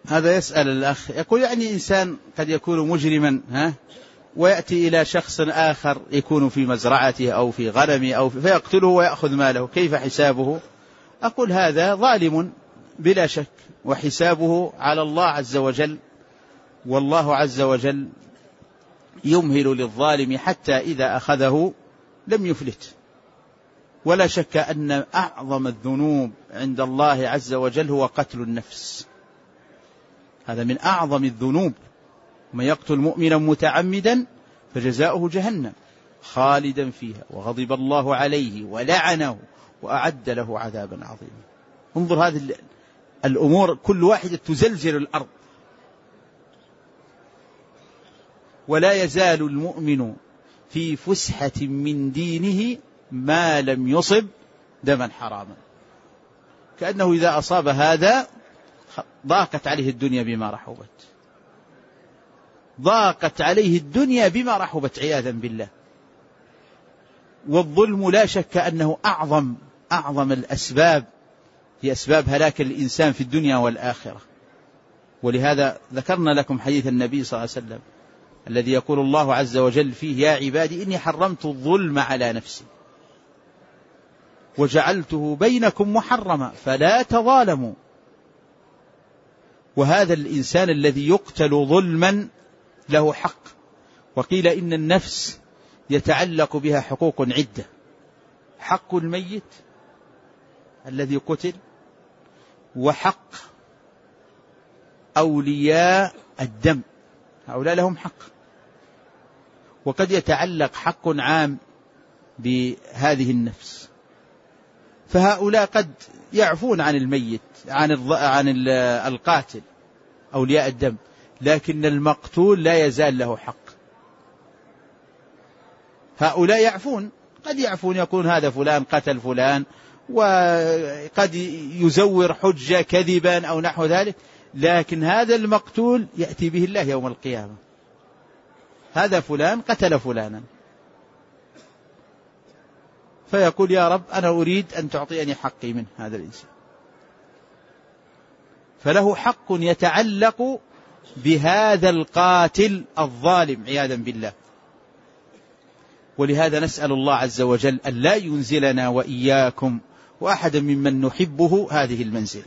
هذا يسأل الأخ يقول يعني إنسان قد يكون مجرما ويأتي إلى شخص آخر يكون في مزرعته أو في غنمه أو فيقتله ويأخذ ماله، كيف حسابه؟ أقول هذا ظالم بلا شك، وحسابه على الله عز وجل، والله عز وجل يمهل للظالم حتى إذا أخذه لم يفلت. ولا شك أن أعظم الذنوب عند الله عز وجل هو قتل النفس، هذا من أعظم الذنوب. من يقتل مؤمنا متعمدا فجزاؤه جهنم خالدا فيها وغضب الله عليه ولعنه وأعد له عذابا عظيما. انظر هذه الأمور كل واحدة تزلزل الأرض. ولا يزال المؤمن في فسحة من دينه ما لم يصب دما حراما، كأنه إذا أصاب هذا ضاقت عليه الدنيا بما رحبت، ضاقت عليه الدنيا بما رحبت عياذا بالله. والظلم لا شك أنه أعظم الأسباب هي أسباب هلاك الإنسان في الدنيا والآخرة. ولهذا ذكرنا لكم حديث النبي صلى الله عليه وسلم الذي يقول الله عز وجل فيه: يا عبادي إني حرمت الظلم على نفسي وجعلته بينكم محرما فلا تظالموا. وهذا الإنسان الذي يقتل ظلما له حق، وقيل إن النفس يتعلق بها حقوق عدة: حق الميت الذي قتل، وحق أولياء الدم، هؤلاء لهم حق. وقد يتعلق حق عام بهذه النفس، فهؤلاء قد يعفون عن الميت عن القاتل أولياء الدم، لكن المقتول لا يزال له حق. هؤلاء يعفون، قد يعفون، يكون هذا فلان قتل فلان، وقد يزور حجة كذبا أو نحو ذلك، لكن هذا المقتول يأتي به الله يوم القيامة: هذا فلان قتل فلانا، فيقول: يا رب أنا أريد أن تعطيني حقي من هذا الإنسان. فله حق يتعلق بهذا القاتل الظالم عياذا بالله. ولهذا نسأل الله عز وجل أن لا ينزلنا وإياكم وأحدا ممن نحبه هذه المنزلة،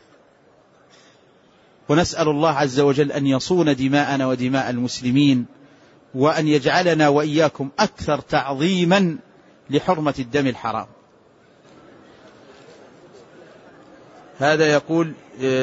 ونسأل الله عز وجل أن يصون دماءنا ودماء المسلمين، وأن يجعلنا وإياكم أكثر تعظيما لحرمة الدم الحرام. هذا يقول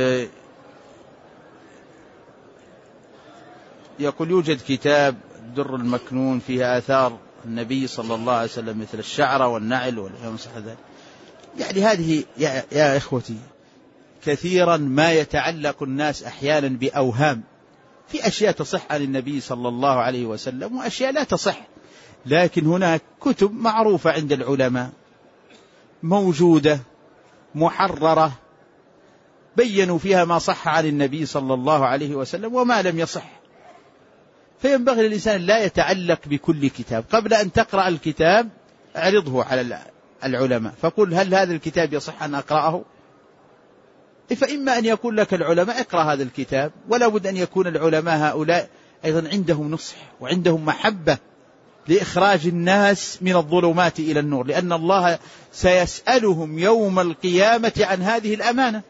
يوجد كتاب الدر المكنون فيه آثار النبي صلى الله عليه وسلم مثل الشعر والنعل والمسح ذلك. يعني هذه يا إخوتي كثيرا ما يتعلق الناس أحيانا بأوهام في أشياء تصح عن النبي صلى الله عليه وسلم وأشياء لا تصح، لكن هناك كتب معروفة عند العلماء موجودة محررة بيّنوا فيها ما صح عن النبي صلى الله عليه وسلم وما لم يصح. فينبغي للإنسان لا يتعلق بكل كتاب، قبل أن تقرأ الكتاب اعرضه على العلماء فقل: هل هذا الكتاب يصح أن أقرأه؟ فإما أن يقول لك العلماء اقرأ هذا الكتاب، ولا بد أن يكون العلماء هؤلاء أيضا عندهم نصح وعندهم محبة لإخراج الناس من الظلمات إلى النور، لأن الله سيسألهم يوم القيامة عن هذه الأمانة: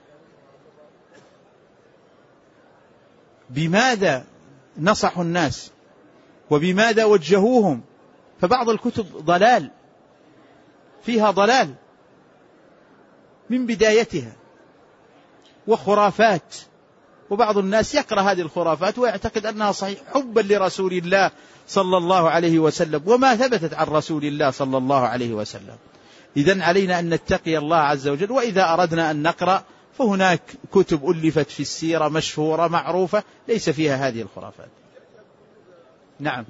بماذا نصحوا الناس وبماذا وجهوهم؟ فبعض الكتب ضلال، فيها ضلال من بدايتها وخرافات، وبعض الناس يقرأ هذه الخرافات ويعتقد أنها صحيح حبا لرسول الله صلى الله عليه وسلم وما ثبتت عن رسول الله صلى الله عليه وسلم. إذن علينا أن نتقي الله عز وجل، وإذا أردنا أن نقرأ فهناك كتب ألفت في السيرة مشهورة معروفة ليس فيها هذه الخرافات. نعم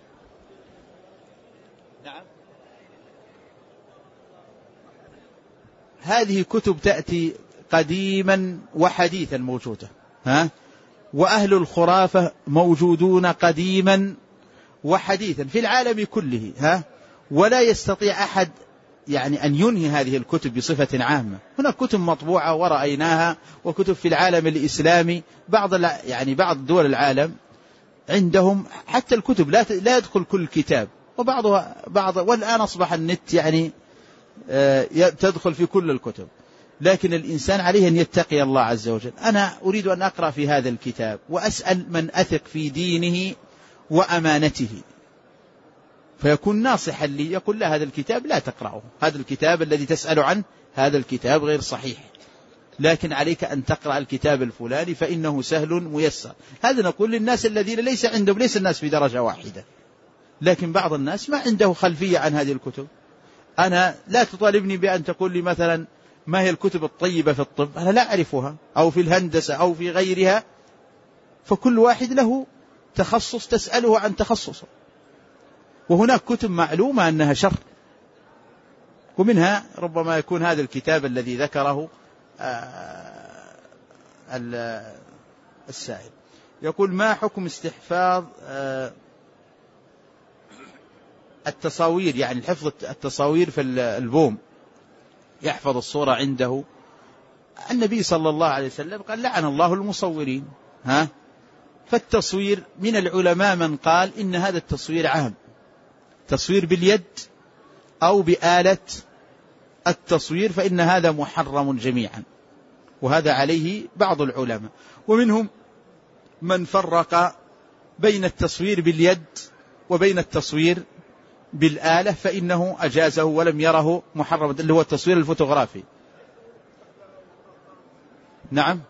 هذه كتب تأتي قديما وحديثا موجودة، وأهل الخرافة موجودون قديما وحديثا في العالم كله، ولا يستطيع أحد يعني أن ينهي هذه الكتب بصفة عامة. هناك كتب مطبوعة ورأيناها، وكتب في العالم الإسلامي بعض دول العالم عندهم حتى الكتب لا يدخل كل كتاب، والآن أصبح النت يعني تدخل في كل الكتب. لكن الإنسان عليه أن يتقي الله عز وجل. أنا أريد أن أقرأ في هذا الكتاب وأسأل من أثق في دينه وأمانته، فيكون ناصحا لي، يقول لا، هذا الكتاب لا تقرأه، هذا الكتاب الذي تسأل عنه هذا الكتاب غير صحيح، لكن عليك أن تقرأ الكتاب الفلاني فإنه سهل ميسر. هذا نقول للناس الذين ليس الناس في درجة واحدة، لكن بعض الناس ما عنده خلفية عن هذه الكتب. أنا لا تطالبني بأن تقول لي مثلا ما هي الكتب الطيبة في الطب، أنا لا أعرفها، أو في الهندسة أو في غيرها، فكل واحد له تخصص تسأله عن تخصصه. وهناك كتب معلومة أنها شر، ومنها ربما يكون هذا الكتاب الذي ذكره السائل. يقول ما حكم استحفاظ التصاوير، يعني حفظ التصاوير في البوم، يحفظ الصورة عنده. النبي صلى الله عليه وسلم قال لعن الله المصورين. فالتصوير من العلماء من قال إن هذا التصوير عام، تصوير باليد أو بآلة التصوير، فإن هذا محرم جميعا، وهذا عليه بعض العلماء. ومنهم من فرق بين التصوير باليد وبين التصوير بالآلة، فإنه أجازه ولم يره محرما، اللي هو التصوير الفوتوغرافي. نعم،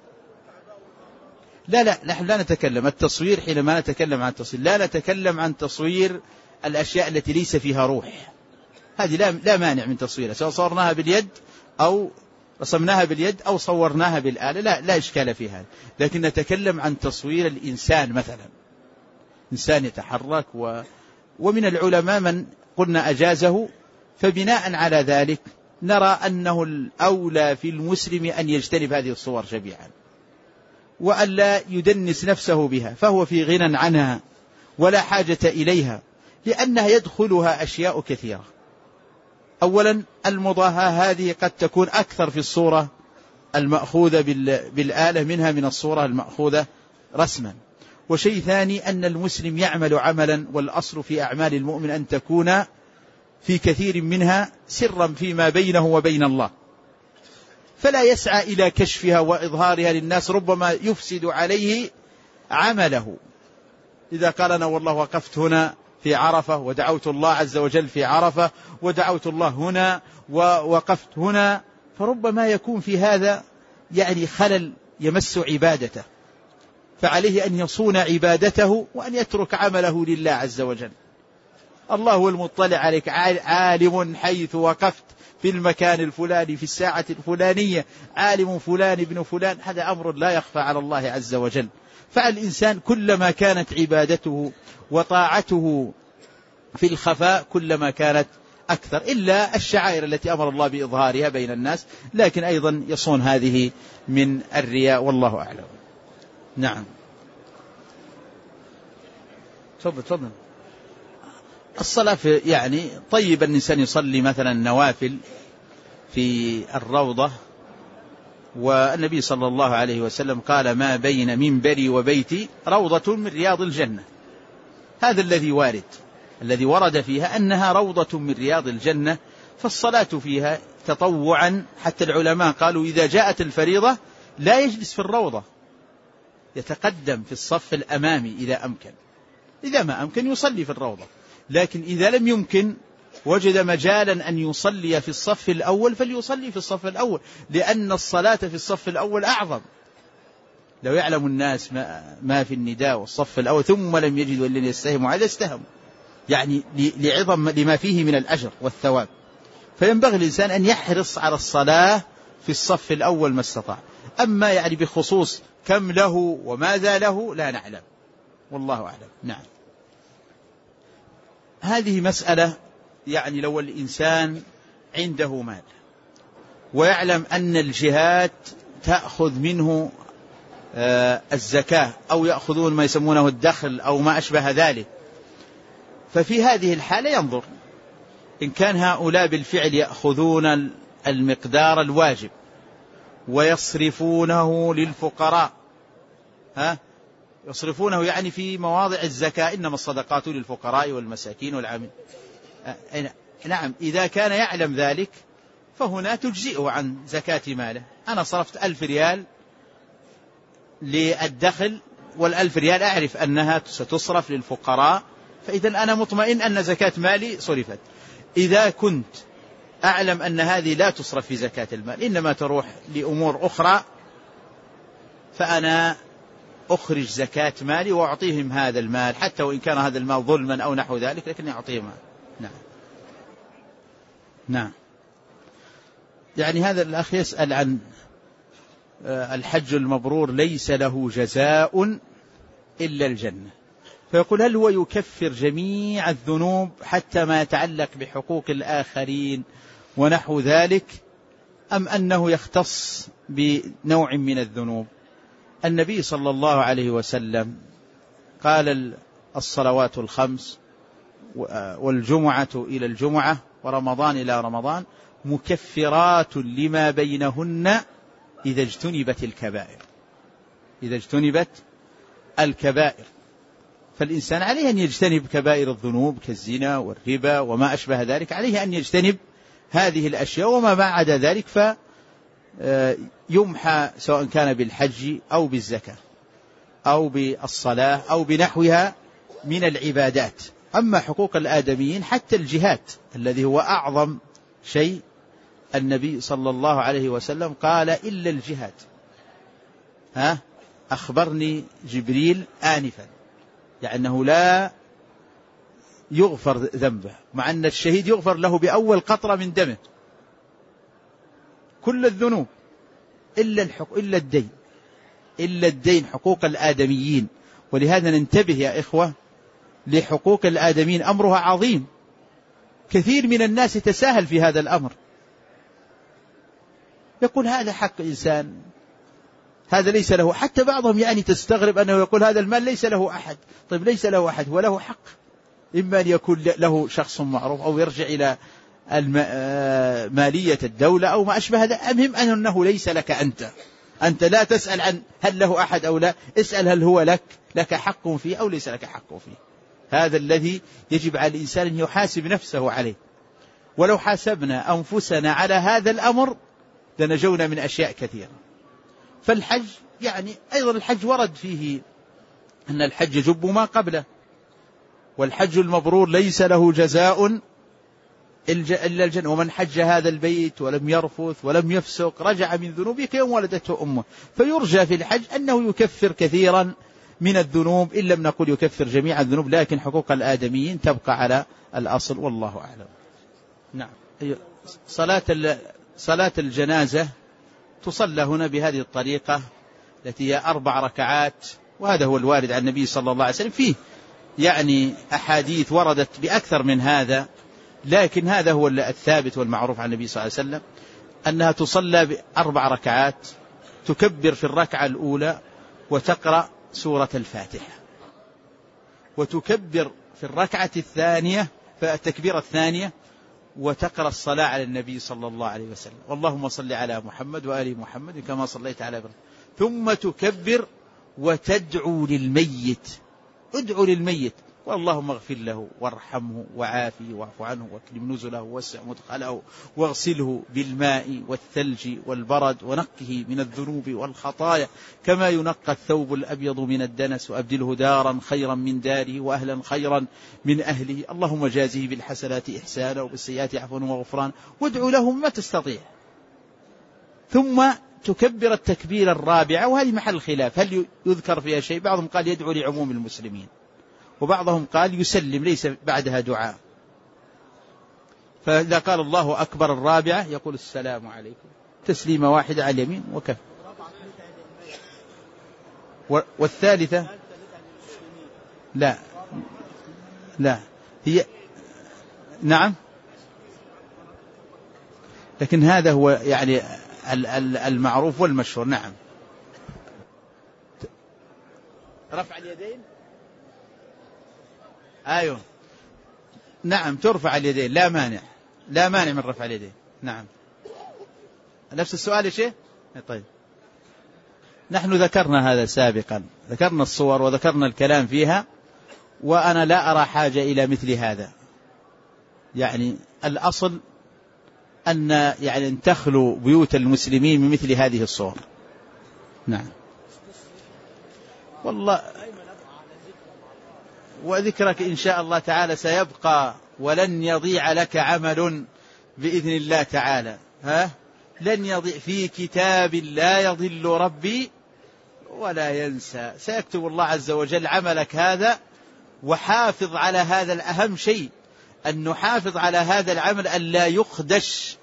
لا نحن لا نتكلم التصوير، حينما نتكلم عن التصوير لا نتكلم عن تصوير الأشياء التي ليس فيها روح، هذه لا مانع من تصويرها، سواء صورناها باليد أو رسمناها باليد أو صورناها بالآلة، لا إشكال في هذا. لكن نتكلم عن تصوير الإنسان، مثلا إنسان يتحرك، ومن العلماء من قلنا أجازه. فبناء على ذلك نرى أنه الأولى في المسلم أن يجتنب هذه الصور جميعا، وأن لا يدنس نفسه بها، فهو في غنى عنها ولا حاجة إليها، لأنها يدخلها أشياء كثيرة. أولا المضاهاة هذه قد تكون أكثر في الصورة المأخوذة بالآلة منها من الصورة المأخوذة رسما. وشيء ثاني أن المسلم يعمل عملا، والأصل في أعمال المؤمن أن تكون في كثير منها سرا فيما بينه وبين الله، فلا يسعى إلى كشفها وإظهارها للناس، ربما يفسد عليه عمله. إذا قال أنا والله وقفت هنا في عرفة ودعوت الله عز وجل في عرفة، ودعوت الله هنا ووقفت هنا، فربما يكون في هذا يعني خلل يمس عبادته، فعليه أن يصون عبادته وأن يترك عمله لله عز وجل. الله هو المطلع عليك، عالم حيث وقفت في المكان الفلاني في الساعة الفلانية، عالم فلان ابن فلان، هذا أمر لا يخفى على الله عز وجل. فالإنسان كلما كانت عبادته وطاعته في الخفاء كلما كانت أكثر، إلا الشعائر التي أمر الله بإظهارها بين الناس، لكن أيضا يصون هذه من الرياء، والله أعلم. نعم، تفضل. الصلاة يعني طيب الإنسان يصلي مثلا نوافل في الروضة، والنبي صلى الله عليه وسلم قال ما بين منبري وبيتي روضة من رياض الجنة. هذا الذي ورد فيها أنها روضة من رياض الجنة، فالصلاة فيها تطوعا. حتى العلماء قالوا إذا جاءت الفريضة لا يجلس في الروضة، يتقدم في الصف الأمامي إذا أمكن، إذا ما أمكن يصلي في الروضة، لكن إذا لم يمكن وجد مجالا أن يصلي في الصف الأول فليصلي في الصف الأول، لأن الصلاة في الصف الأول أعظم. لو يعلم الناس ما في النداء والصف الأول ثم لم يجدوا إلا يستهموا على استهموا، يعني لعظم لما فيه من الأجر والثواب. فينبغي الإنسان أن يحرص على الصلاة في الصف الأول ما استطاع. أما يعني بخصوص كم له وماذا له لا نعلم، والله أعلم. نعم، هذه مسألة يعني لو الإنسان عنده مال ويعلم أن الجهات تأخذ منه الزكاة أو يأخذون ما يسمونه الدخل أو ما أشبه ذلك، ففي هذه الحالة ينظر إن كان هؤلاء بالفعل يأخذون المقدار الواجب ويصرفونه للفقراء، يصرفونه يعني في مواضع الزكاة، إنما الصدقات للفقراء والمساكين والعاملين. نعم، إذا كان يعلم ذلك فهنا تجزئه عن زكاة ماله. أنا صرفت 1000 ريال للدخل، وال1000 ريال أعرف أنها ستصرف للفقراء، فإذا أنا مطمئن أن زكاة مالي صرفت. إذا كنت أعلم أن هذه لا تصرف في زكاة المال، إنما تروح لأمور أخرى، فأنا أخرج زكاة مالي وأعطيهم هذا المال، حتى وإن كان هذا المال ظلما أو نحو ذلك، لكن أعطيهم. نعم. يعني هذا الأخ يسأل عن الحج المبرور ليس له جزاء إلا الجنة، فيقول هل هو يكفر جميع الذنوب حتى ما يتعلق بحقوق الآخرين ونحو ذلك، أم أنه يختص بنوع من الذنوب؟ النبي صلى الله عليه وسلم قال الصلوات الخمس والجمعة إلى الجمعة ورمضان إلى رمضان مكفرات لما بينهن إذا اجتنبت الكبائر. إذا اجتنبت الكبائر، فالإنسان عليه أن يجتنب كبائر الذنوب كالزنا والربا وما أشبه ذلك، عليه أن يجتنب هذه الأشياء، وما بعد ذلك فيمحى سواء كان بالحج أو بالزكاة أو بالصلاة أو بنحوها من العبادات. أما حقوق الآدميين حتى الجهاد الذي هو أعظم شيء، النبي صلى الله عليه وسلم قال إلا الجهاد. أخبرني جبريل آنفا يعني أنه لا يغفر ذنبه، مع أن الشهيد يغفر له بأول قطرة من دمه كل الذنوب إلا الدين، حقوق الآدميين. ولهذا ننتبه يا إخوة لحقوق الآدميين، أمرها عظيم. كثير من الناس يتساهل في هذا الأمر، يقول هذا حق إنسان، هذا ليس له. حتى بعضهم يعني تستغرب أنه يقول هذا المال ليس له أحد. طيب ليس له أحد وله حق، إما أن يكون له شخص معروف أو يرجع إلى مالية الدولة أو ما أشبه هذا. المهم أنه ليس لك أنت لا تسأل عن هل له أحد أو لا، اسأل هل هو لك حق فيه أو ليس لك حق فيه. هذا الذي يجب على الإنسان أن يحاسب نفسه عليه. ولو حاسبنا أنفسنا على هذا الأمر لنجونا من أشياء كثيرة. فالحج يعني أيضا الحج ورد فيه أن الحج يجب ما قبله، والحج المبرور ليس له جزاء إلا الجنة. ومن حج هذا البيت ولم يرفث ولم يفسق رجع من ذنوبه كيوم ولدته أمه. فيرجى في الحج أنه يكفر كثيرا من الذنوب، إن لم نقل يكفر جميع الذنوب، لكن حقوق الآدميين تبقى على الأصل، والله أعلم. نعم. صلاة الجنازة تصلى هنا بهذه الطريقة التي هي 4 ركعات، وهذا هو الوارد عن النبي صلى الله عليه وسلم. فيه يعني أحاديث وردت بأكثر من هذا، لكن هذا هو الثابت والمعروف عن النبي صلى الله عليه وسلم، أنها تصلى ب4 ركعات، تكبر في الركعة الأولى وتقرأ سورة الفاتحة، وتكبر في الركعة الثانية فالتكبيرة الثانية وتقرأ الصلاة على النبي صلى الله عليه وسلم، اللهم صل على محمد وآل محمد كما صليت على إبراهيم، ثم تكبر وتدعو للميت. ادعو للميت، واللهم اغفر له وارحمه وعافه واعف عنه واكرم نزله ووسع مدخله واغسله بالماء والثلج والبرد ونقه من الذنوب والخطايا كما ينقى الثوب الأبيض من الدنس، وأبدله دارا خيرا من داره وأهلا خيرا من أهله، اللهم جازه بالحسنات إحسانا وبالسيئات عفوا وغفران، وادعو لهم ما تستطيع. ثم تكبر التكبير الرابعة، وهذه محل خلاف هل يذكر فيها شيء. بعضهم قال يدعو لعموم المسلمين، وبعضهم قال يسلم ليس بعدها دعاء. فإذا قال الله أكبر الرابعة يقول السلام عليكم تسليمة واحدة على اليمين وكفى. والثالثة لا هي نعم، لكن هذا هو يعني المعروف والمشهور. نعم. رفع اليدين، أيوه نعم ترفع اليدين لا مانع. لا مانع من رفع اليدين. نعم. نفس السؤال يا شيخ؟ طيب، نحن ذكرنا هذا سابقا، ذكرنا الصور وذكرنا الكلام فيها، وأنا لا أرى حاجة إلى مثل هذا. يعني الأصل أن يعني أن تخلو بيوت المسلمين من مثل هذه الصور. نعم. والله وذكرك إن شاء الله تعالى سيبقى ولن يضيع لك عمل بإذن الله تعالى. لن يضيع في كتاب لا يضل ربي ولا ينسى. سيكتب الله عز وجل عملك هذا، وحافظ على هذا. الأهم شيء أن نحافظ على هذا العمل أن لا يخدش.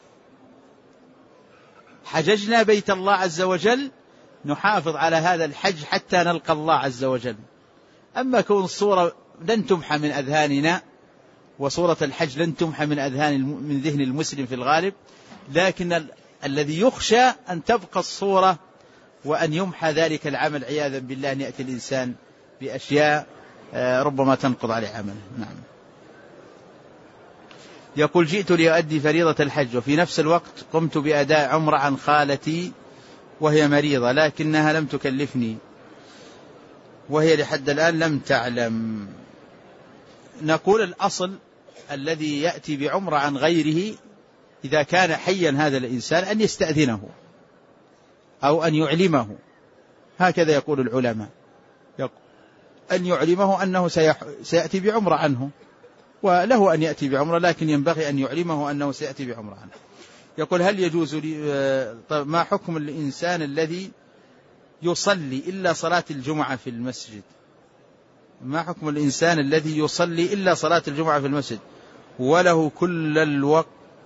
حججنا بيت الله عز وجل، نحافظ على هذا الحج حتى نلقى الله عز وجل. أما كون الصورة لن تمحى من أذهاننا، وصورة الحج لن تمحى من ذهن المسلم في الغالب، لكن الذي يخشى أن تبقى الصورة وأن يمحى ذلك العمل عياذا بالله، أن يأتي الإنسان بأشياء ربما تنقض عليه عمله. نعم. يقول: جئت لأؤدي فريضة الحج، وفي نفس الوقت قمت بأداء عمرة عن خالتي وهي مريضة، لكنها لم تكلفني، وهي لحد الآن لم تعلم. نقول الأصل الذي يأتي بعمرة عن غيره إذا كان حيا هذا الإنسان أن يستأذنه أو أن يعلمه، هكذا يقول العلماء، أن يعلمه أنه سيأتي بعمرة عنه، وله أن يأتي بعمرة، لكن ينبغي أن يعلمه أنه سيأتي بعمرة عنه. يقول: هل يجوز ما حكم الإنسان الذي يصلي إلا صلاة الجمعة في المسجد؟ ما حكم الإنسان الذي يصلي إلا صلاة الجمعة في المسجد وله كل الوقت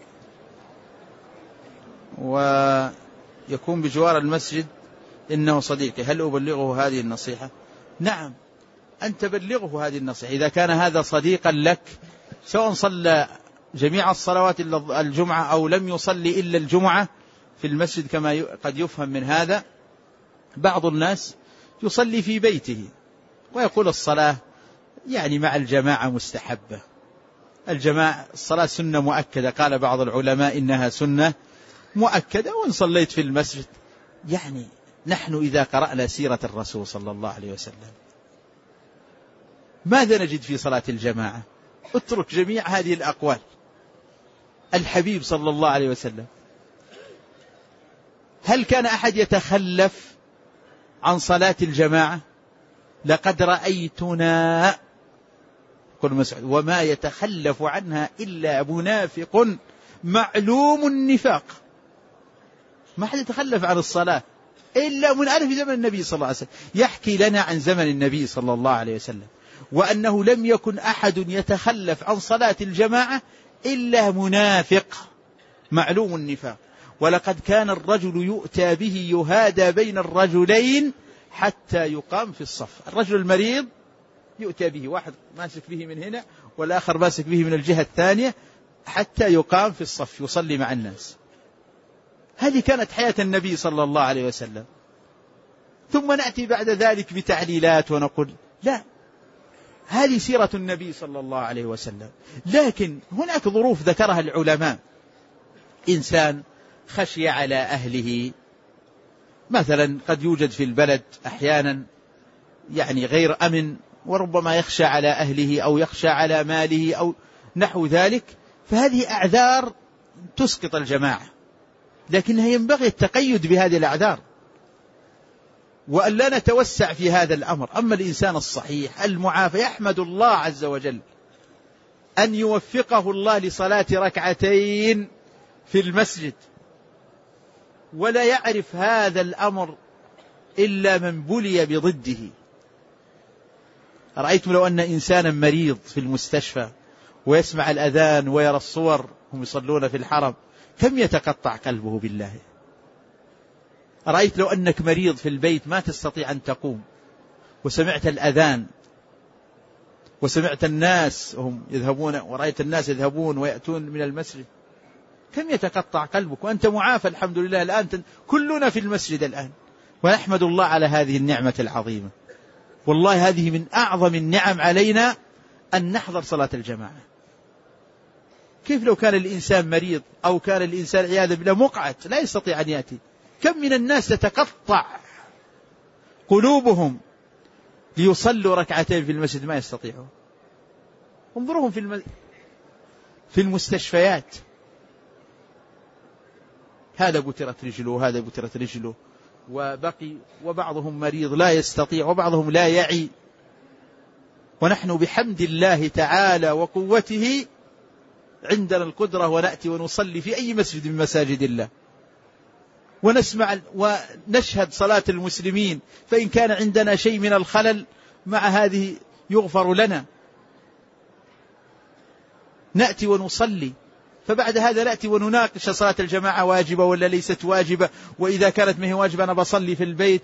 ويكون بجوار المسجد إنه صديقي، هل أبلغه هذه النصيحة؟ نعم، أنت بلغه هذه النصيحة إذا كان هذا صديقا لك، سواء صلى جميع الصلوات إلا الجمعة أو لم يصلي إلا الجمعة في المسجد، كما قد يفهم من هذا. بعض الناس يصلي في بيته ويقول الصلاة يعني مع الجماعة مستحبة، الجماعة الصلاة سنة مؤكدة، قال بعض العلماء إنها سنة مؤكدة، وإن صليت في المسجد. يعني نحن إذا قرأنا سيرة الرسول صلى الله عليه وسلم ماذا نجد في صلاة الجماعة؟ اترك جميع هذه الأقوال. الحبيب صلى الله عليه وسلم هل كان أحد يتخلف عن صلاة الجماعة؟ لقد رأيتنا، قل مسعود، وما يتخلف عنها إلا منافق معلوم النفاق. ما حد يتخلف عن الصلاة إلا من ألف زمن النبي صلى الله عليه وسلم. يحكي لنا عن زمن النبي صلى الله عليه وسلم، وأنه لم يكن أحد يتخلف عن صلاة الجماعة إلا منافق معلوم النفاق. ولقد كان الرجل يؤتى به يهادى بين الرجلين حتى يقام في الصف. الرجل المريض يؤتى به، واحد ماسك به من هنا والآخر ماسك به من الجهة الثانية، حتى يقام في الصف يصلي مع الناس. هذه كانت حياة النبي صلى الله عليه وسلم. ثم نأتي بعد ذلك بتعليلات ونقول لا، هذه سيرة النبي صلى الله عليه وسلم. لكن هناك ظروف ذكرها العلماء، إنسان خشي على أهله مثلا، قد يوجد في البلد أحيانا يعني غير أمن، وربما يخشى على أهله أو يخشى على ماله أو نحو ذلك، فهذه أعذار تسقط الجماعة، لكنها ينبغي التقيد بهذه الأعذار وأن لا نتوسع في هذا الأمر. أما الإنسان الصحيح المعافى يحمد الله عز وجل أن يوفقه الله لصلاة ركعتين في المسجد، ولا يعرف هذا الأمر إلا من بلي بضده. رأيتم لو أن إنسانا مريض في المستشفى ويسمع الأذان ويرى الصور هم يصلون في الحرم، كم يتقطع قلبه بالله. رأيت لو أنك مريض في البيت ما تستطيع أن تقوم، وسمعت الأذان وسمعت الناس هم يذهبون، ورأيت الناس يذهبون ويأتون من المسجد، كم يتقطع قلبك وأنت معافى الحمد لله. الآن كلنا في المسجد الآن، ونحمد الله على هذه النعمة العظيمة. والله هذه من أعظم النعم علينا أن نحضر صلاة الجماعة. كيف لو كان الإنسان مريض أو كان الإنسان عياذا بالله مقعد لا يستطيع أن يأتي؟ كم من الناس تتقطع قلوبهم ليصلوا ركعتين في المسجد ما يستطيعون. انظروهم في المستشفيات، هذا بترت رجله هذا بترت رجله وبقي، وبعضهم مريض لا يستطيع وبعضهم لا يعي، ونحن بحمد الله تعالى وقوته عندنا القدرة ونأتي ونصلي في أي مسجد من مساجد الله ونسمع ونشهد صلاة المسلمين، فإن كان عندنا شيء من الخلل مع هذه يغفر لنا، نأتي ونصلي. فبعد هذا نأتي ونناقش صلاة الجماعة واجبة ولا ليست واجبة، وإذا كانت ما هي واجبة أنا بصلي في البيت.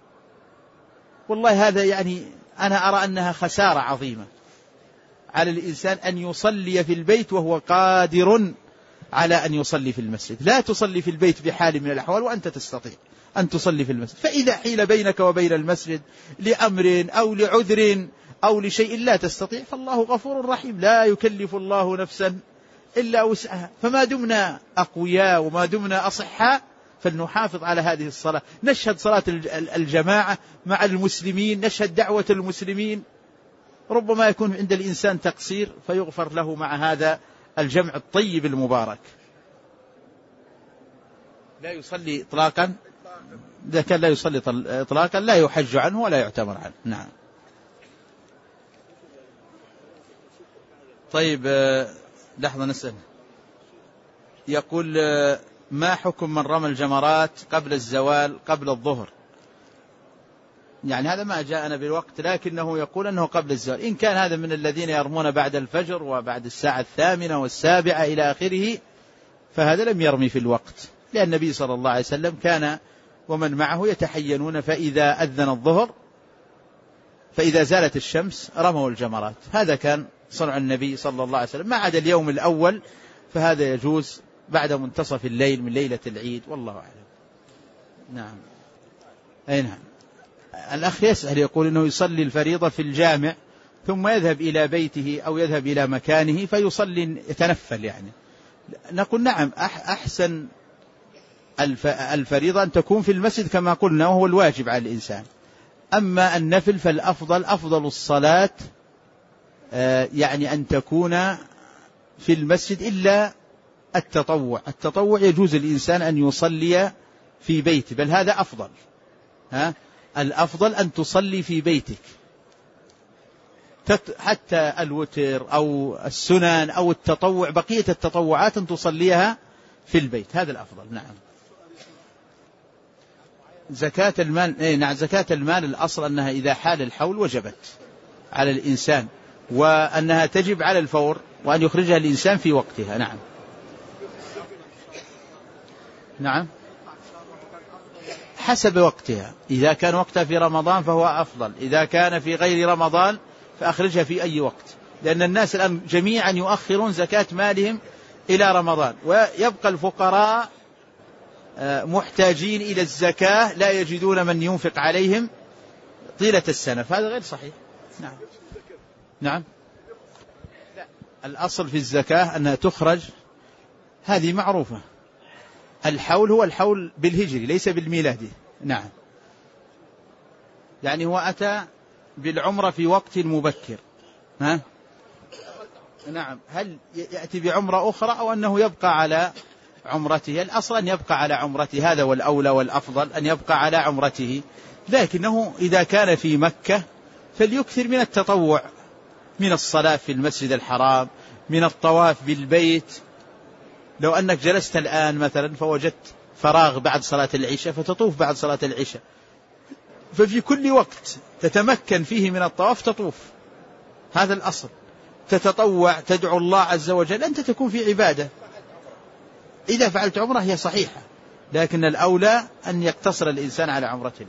والله هذا يعني أنا أرى أنها خسارة عظيمة على الإنسان أن يصلي في البيت وهو قادر على أن يصلي في المسجد. لا تصلي في البيت بحال من الأحوال وأنت تستطيع أن تصلي في المسجد. فإذا حيل بينك وبين المسجد لأمر أو لعذر أو لشيء لا تستطيع فالله غفور رحيم، لا يكلف الله نفسا إلا وسعها. فما دمنا أقوياء وما دمنا أصحاء فلنحافظ على هذه الصلاة، نشهد صلاة الجماعة مع المسلمين، نشهد دعوة المسلمين. ربما يكون عند الإنسان تقصير فيغفر له مع هذا الجمع الطيب المبارك. لا يصلي إطلاقا، إذا كان لا يصلي إطلاقا لا يحج عنه ولا يعتمر عنه. نعم. طيب لحظة نسأل، يقول ما حكم من رمى الجمرات قبل الزوال قبل الظهر؟ يعني هذا ما جاءنا بالوقت، لكنه يقول أنه قبل الزوال. إن كان هذا من الذين يرمون بعد الفجر وبعد الساعة 8 والسابعة إلى آخره فهذا لم يرمي في الوقت، لأن النبي صلى الله عليه وسلم كان ومن معه يتحينون فإذا أذن الظهر فإذا زالت الشمس رموا الجمرات. هذا كان صنع النبي صلى الله عليه وسلم، ما عدا اليوم الأول فهذا يجوز بعد منتصف الليل من ليلة العيد، والله أعلم. نعم. أي نعم. الأخ يسأل يقول إنه يصلي الفريضة في الجامع ثم يذهب إلى بيته أو يذهب إلى مكانه فيصلي يتنفل يعني. نقول نعم، أحسن الفريضة أن تكون في المسجد كما قلنا وهو الواجب على الإنسان. أما النفل فالأفضل أفضل الصلاة يعني أن تكون في المسجد إلا التطوع. التطوع يجوز الإنسان أن يصلي في بيته، بل هذا أفضل. الأفضل أن تصلي في بيتك، حتى الوتر أو السنن أو التطوع بقية التطوعات أن تصليها في البيت، هذا الأفضل. نعم. زكاة المال، نعم زكاة المال الأصل أنها إذا حال الحول وجبت على الإنسان، وأنها تجب على الفور، وأن يخرجها الإنسان في وقتها. نعم. نعم حسب وقتها، إذا كان وقتها في رمضان فهو أفضل، إذا كان في غير رمضان فأخرجها في أي وقت، لأن الناس الآن جميعا يؤخرون زكاة مالهم إلى رمضان، ويبقى الفقراء محتاجين إلى الزكاة لا يجدون من ينفق عليهم طيلة السنة، فهذا غير صحيح. نعم. نعم. الأصل في الزكاة أنها تخرج، هذه معروفة. الحول هو الحول بالهجري ليس بالميلادي. نعم. يعني هو أتى بالعمرة في وقت مبكر. نعم. هل يأتي بعمرة أخرى أو أنه يبقى على عمرته؟ الأصل أن يبقى على عمرته، هذا والأولى والأفضل أن يبقى على عمرته، لكنه إذا كان في مكة فليكثر من التطوع، من الصلاة في المسجد الحرام، من الطواف بالبيت. لو أنك جلست الآن مثلا فوجدت فراغ بعد صلاة العشاء فتطوف بعد صلاة العشاء، ففي كل وقت تتمكن فيه من الطواف تطوف، هذا الأصل. تتطوع، تدعو الله عز وجل، أنت تكون في عبادة. إذا فعلت عمرة هي صحيحة، لكن الأولى أن يقتصر الإنسان على عمرته.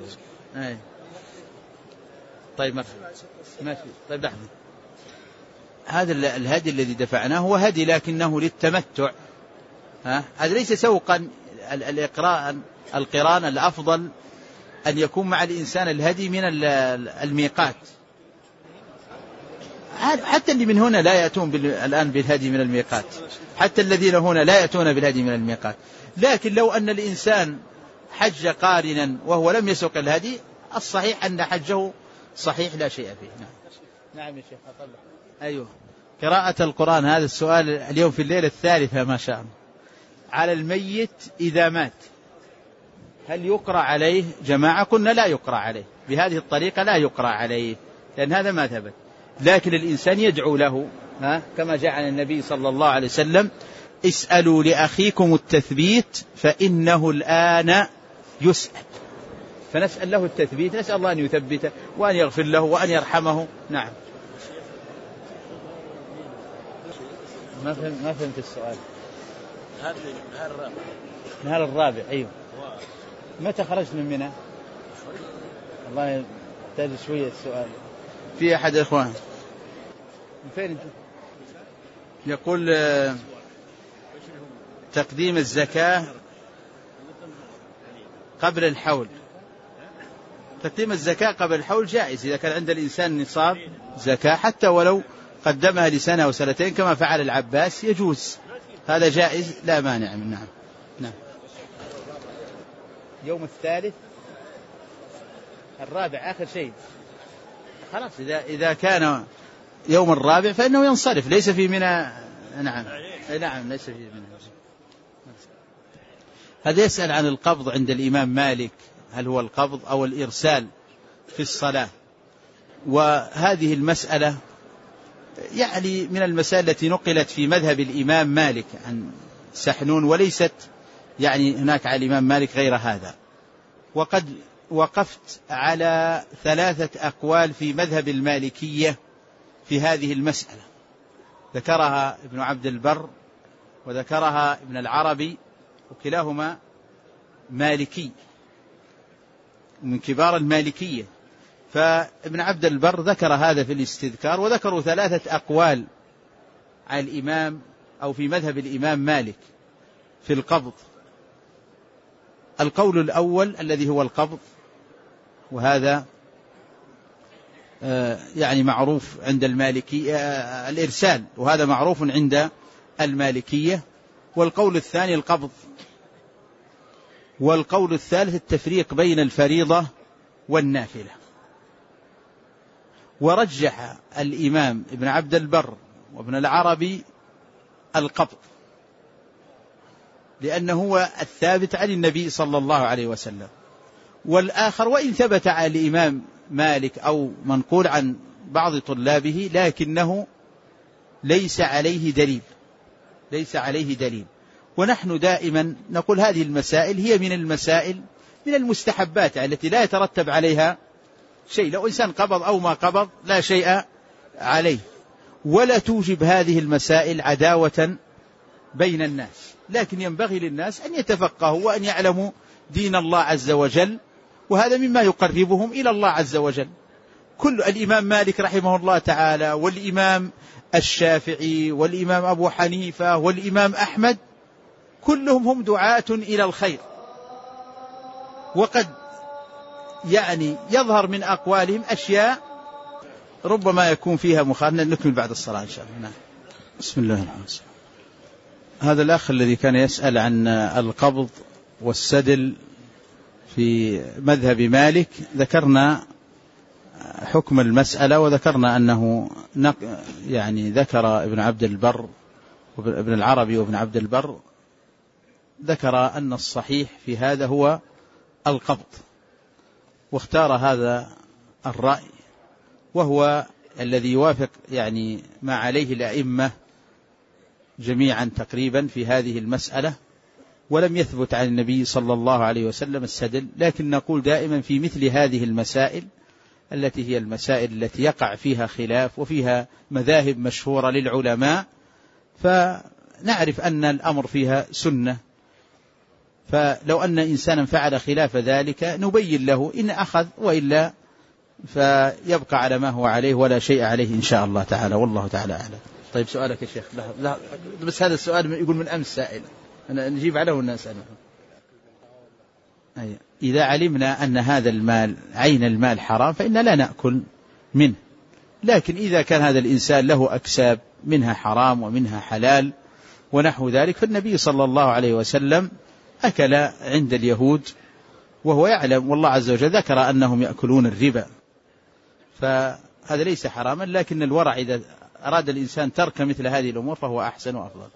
طيب ماشي. طيب لحظة، هذا الهدي الذي دفعناه هو هدي لكنه للتمتع، هذا ليس سوقا. القران الأفضل أن يكون مع الإنسان الهدي من الميقات، حتى اللي من هنا لا يأتون الآن بالهدي من الميقات، حتى الذين هنا لا يأتون بالهدي من الميقات. لكن لو أن الإنسان حج قارنا وهو لم يسق الهدي، الصحيح أن حجه صحيح لا شيء فيه. نعم يا شيخ. أيوه، قراءة القرآن، هذا السؤال اليوم في الليلة الثالثة ما شاء الله. على الميت إذا مات هل يقرأ عليه جماعة؟ قلنا لا يقرأ عليه بهذه الطريقة، لا يقرأ عليه لأن هذا ما ثبت، لكن الإنسان يدعو له كما جاء عن النبي صلى الله عليه وسلم: اسألوا لأخيكم التثبيت فإنه الآن يسأل. فنسأل له التثبيت، نسأل الله أن يثبته وأن يغفر له وأن يرحمه. نعم. ما فهمت السؤال. نهار الرابع. أيوه. متى خرجت من منى؟ والله يحتاج شوية السؤال. في أحد الإخوان فين انت؟ يقول تقديم الزكاة قبل الحول. تقديم الزكاة قبل الحول جائز إذا كان عند الإنسان نصاب زكاة، حتى ولو قدمها لسنة أو سنتين كما فعل العباس يجوز، هذا جائز لا مانع من. نعم. يوم الثالث الرابع آخر شيء خلاص. إذا كان يوم الرابع فإنه ينصرف، ليس في منى. نعم ليس في منى. هذا يسأل عن القبض عند الإمام مالك، هل هو القبض أو الإرسال في الصلاة؟ وهذه المسألة يعني من المسائل التي نقلت في مذهب الإمام مالك عن سحنون، وليست يعني هناك على الإمام مالك غير هذا. وقد وقفت على 3 أقوال في مذهب المالكية في هذه المسألة، ذكرها ابن عبد البر وذكرها ابن العربي، وكلاهما مالكي من كبار المالكية. فابن عبد البر ذكر هذا في الاستذكار، وذكروا 3 أقوال على الإمام أو في مذهب الإمام مالك في القبض. القول الأول الذي هو القبض، وهذا يعني معروف عند المالكية، الإرسال، وهذا معروف عند المالكية. والقول الثاني القبض. والقول الثالث التفريق بين الفريضة والنافلة. ورجح الإمام ابن عبد البر وابن العربي القبض، لأنه هو الثابت عن النبي صلى الله عليه وسلم. والآخر وإن ثبت عن الإمام مالك أو منقول عن بعض طلابه، لكنه ليس عليه دليل. ونحن دائما نقول هذه المسائل هي من المسائل من المستحبات التي لا يترتب عليها شيء، لو إنسان قبض أو ما قبض لا شيء عليه، ولا توجب هذه المسائل عداوة بين الناس، لكن ينبغي للناس أن يتفقهوا وأن يعلموا دين الله عز وجل، وهذا مما يقربهم إلى الله عز وجل. كل الإمام مالك رحمه الله تعالى، والإمام الشافعي، والإمام أبو حنيفة، والإمام أحمد، كلهم هم دعاة إلى الخير، وقد يعني يظهر من أقوالهم أشياء ربما يكون فيها مخالفة. نكمل بعد الصلاة إن شاء الله. بسم الله الرحمن الرحيم. هذا الأخ الذي كان يسأل عن القبض والسدل في مذهب مالك، ذكرنا حكم المسألة، وذكرنا أنه يعني ذكر ابن عبد البر وابن العربي وابن عبد البر ذكر أن الصحيح في هذا هو القبض، واختار هذا الرأي، وهو الذي يوافق يعني ما عليه الأئمة جميعا تقريبا في هذه المسألة. ولم يثبت عن النبي صلى الله عليه وسلم السدل، لكن نقول دائما في مثل هذه المسائل التي هي المسائل التي يقع فيها خلاف وفيها مذاهب مشهورة للعلماء، فنعرف أن الأمر فيها سنة، فلو أن إنسانا فعل خلاف ذلك نبين له إن أخذ، وإلا فيبقى على ما هو عليه ولا شيء عليه إن شاء الله تعالى، والله تعالى أعلم. طيب سؤالك يا شيخ. لا بس هذا السؤال يقول من أمس سائل، أنا نجيب عليه والناس أنا. إذا علمنا أن هذا المال عين المال حرام فإن لا نأكل منه، لكن إذا كان هذا الإنسان له أكساب منها حرام ومنها حلال ونحو ذلك، فالنبي صلى الله عليه وسلم أكل عند اليهود وهو يعلم، والله عز وجل ذكر أنهم يأكلون الربا، فهذا ليس حراما، لكن الورع إذا أراد الإنسان ترك مثل هذه الأمور فهو أحسن وأفضل.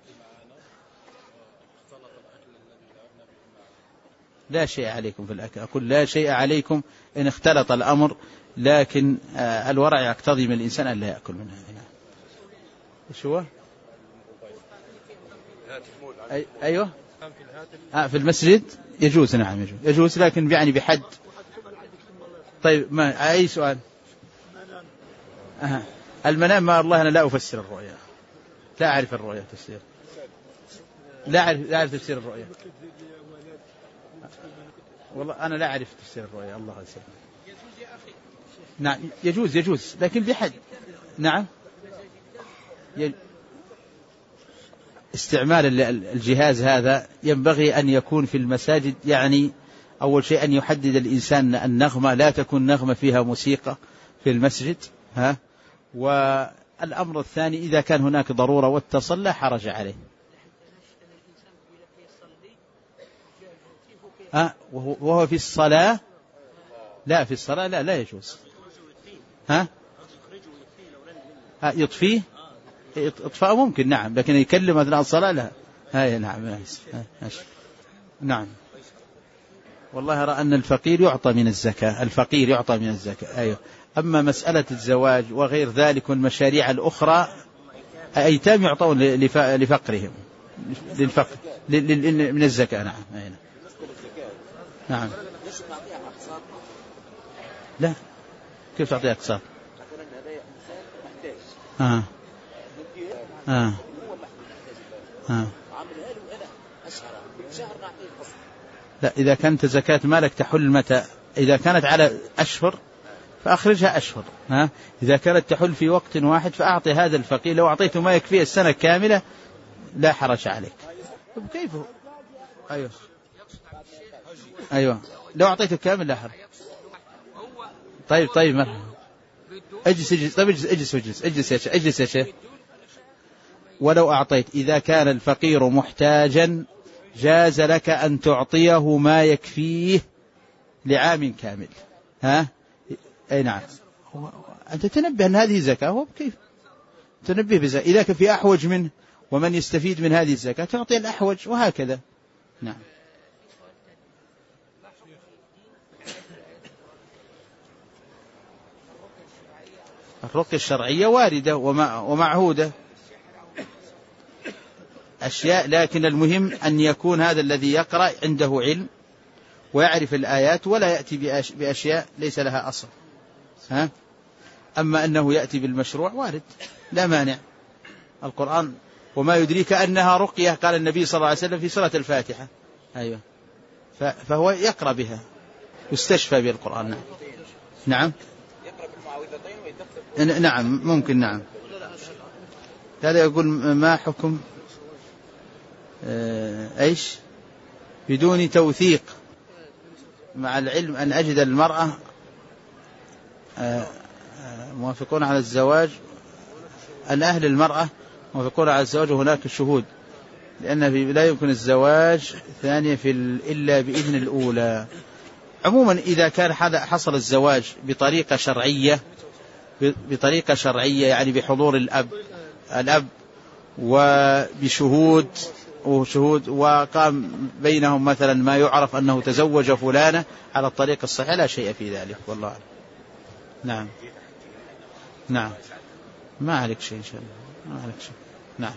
لا شيء عليكم في الأكل، أقول لا شيء عليكم إن اختلط الأمر، لكن الورع يقتضي من الإنسان أن لا يأكل منها. إيش هو؟ أيوة في المسجد يجوز، نعم يجوز لكن يعني بحد. طيب ما أي سؤال؟ المنام، ما الله أنا لا أفسر الرؤيا، لا أعرف الرؤيا تفسير، لا أعرف تفسير الرؤيا، والله أنا لا أعرف تفسير الرؤيا. الله يسلمك. نعم يجوز لكن بحد. نعم استعمال الجهاز هذا ينبغي أن يكون في المساجد، يعني أول شيء أن يحدد الإنسان النغمة، لا تكون نغمة فيها موسيقى في المسجد. والأمر الثاني إذا كان هناك ضرورة واتصل لا حرج عليه. وهو في الصلاة، لا في الصلاة لا يجوز. يطفيه إطفاء ممكن، نعم، لكن يكلم أثناء الصلاة لا. نعم نعم. والله أرى أن الفقير يعطى من الزكاة، أيوه. أما مسألة الزواج وغير ذلك والمشاريع الأخرى، أيتام يعطون لفقرهم، للفقر من الزكاة. نعم نعم. لا، كيف تعطي أقساط؟ لا، إذا كانت زكاة مالك تحل متى؟ إذا كانت على أشهر فأخرجها أشهر. إذا كانت تحل في وقت واحد فأعطي هذا الفقير، لو أعطيته ما يكفيه السنة كاملة لا حرج عليك. كيف؟ أيوة لو أعطيته كامل لا حرج. طيب مرحبا. اجلس يا شيخ. ولو أعطيت، إذا كان الفقير محتاجا جاز لك أن تعطيه ما يكفيه لعام كامل. أي نعم. أنت تنبه أن هذه زكاة، هو كيف تنبه بزكاة؟ إذا كان في أحوج منه ومن يستفيد من هذه الزكاة تعطي الأحوج، وهكذا. نعم. الرقية الشرعية واردة ومعهودة أشياء، لكن المهم أن يكون هذا الذي يقرأ عنده علم ويعرف الآيات ولا يأتي بأشياء ليس لها أصل. أما أنه يأتي بالمشروع وارد، لا مانع. القرآن وما يدريك أنها رقية، قال النبي صلى الله عليه وسلم في سورة الفاتحة. أيوة. فهو يقرأ بها، يستشفى بالقرآن. نعم نعم ممكن. نعم. هذا يقول ما حكم ايش بدون توثيق، مع العلم أن أجد المرأة موافقون على الزواج، أن أهل المرأة موافقون على الزواج وهناك شهود، لأن لا يمكن الزواج ثانية إلا بإذن الأولى. عموما إذا كان حصل الزواج بطريقة شرعية يعني بحضور الأب وبشهود وقام بينهم مثلا ما يعرف أنه تزوج فلانة على الطريق الصحيح لا شيء في ذلك، والله أعلم. نعم ما عليك شيء إن شاء الله، ما عليك شيء. نعم.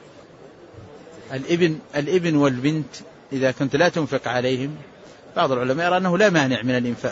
الابن والبنت إذا كنت لا تنفق عليهم، بعض العلماء يرى أنه لا مانع من الإنفاق،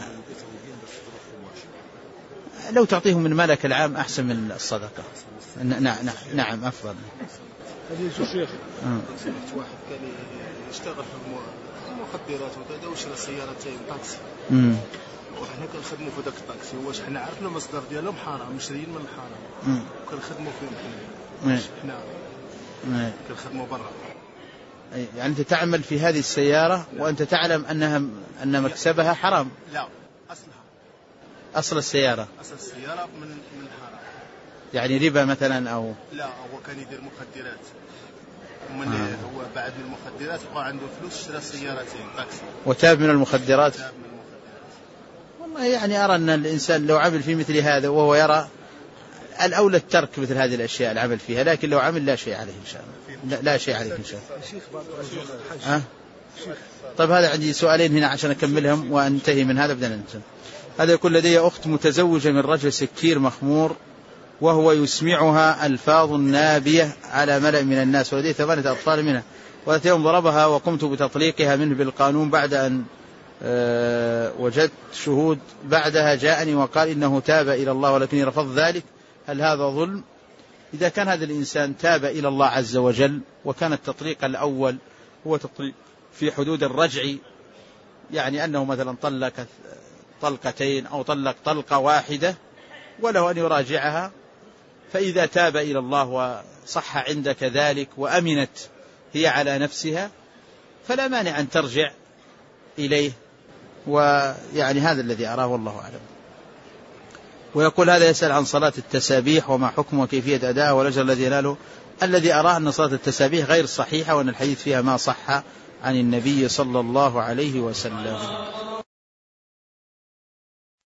لو تعطيهم من مالك العام أحسن من الصدقة. نعم أفضل. هذا الشيخ واحد كان يشتغل في المخدرات وكذا، وشرى سيارتين طاكسي، وحنا كنخدموا في ذاك الطاكسي، واش حنا عرفنا المصدر ديالهم حرام، مشريين من الحرام، وكنخدموا فيهم حنا كنخدموا برا. يعني أنت تعمل في هذه السيارة وأنت تعلم أن مكسبها حرام؟ لا، أصلها أصل السيارة من الحرام. يعني ربا مثلا أو لا، هو كان يدير مخدرات، ومن هو بعد من المخدرات بقى عنده فلوس اشترى سيارتين تاكسي وتاب من المخدرات. والله يعني أرى أن الإنسان لو عمل في مثل هذا وهو يرى الأولى الترك مثل هذه الأشياء العمل فيها، لكن لو عمل لا شيء عليه إن شاء الله، لا شيء عليه إن شاء الله. طيب هذا عندي سؤالين هنا عشان أكملهم وأنتهي من هذا بدنا ننتهي. هذا يقول لدي أخت متزوجة من رجل سكير مخمور وهو يسمعها ألفاظ نابية على ملأ من الناس، ولدي 8 أطفال منها، وذات يوم ضربها وقمت بتطليقها منه بالقانون بعد أن وجدت شهود. بعدها جاءني وقال إنه تاب إلى الله ولكني رفض ذلك، هل هذا ظلم؟ إذا كان هذا الإنسان تاب إلى الله عز وجل وكان التطليق الأول هو تطليق في حدود الرجع، يعني أنه مثلا طلق طلقتين أو طلق طلقة واحدة وله أن يراجعها، فإذا تاب إلى الله وصح عندك ذلك وأمنت هي على نفسها فلا مانع أن ترجع إليه، ويعني هذا الذي أراه والله أعلم. ويقول هذا يسأل عن صلاة التسابيح وما حكم وكيفية أداءها والأجر الذي يناله. الذي أراه أن صلاة التسابيح غير صحيحة وأن الحديث فيها ما صح عن النبي صلى الله عليه وسلم.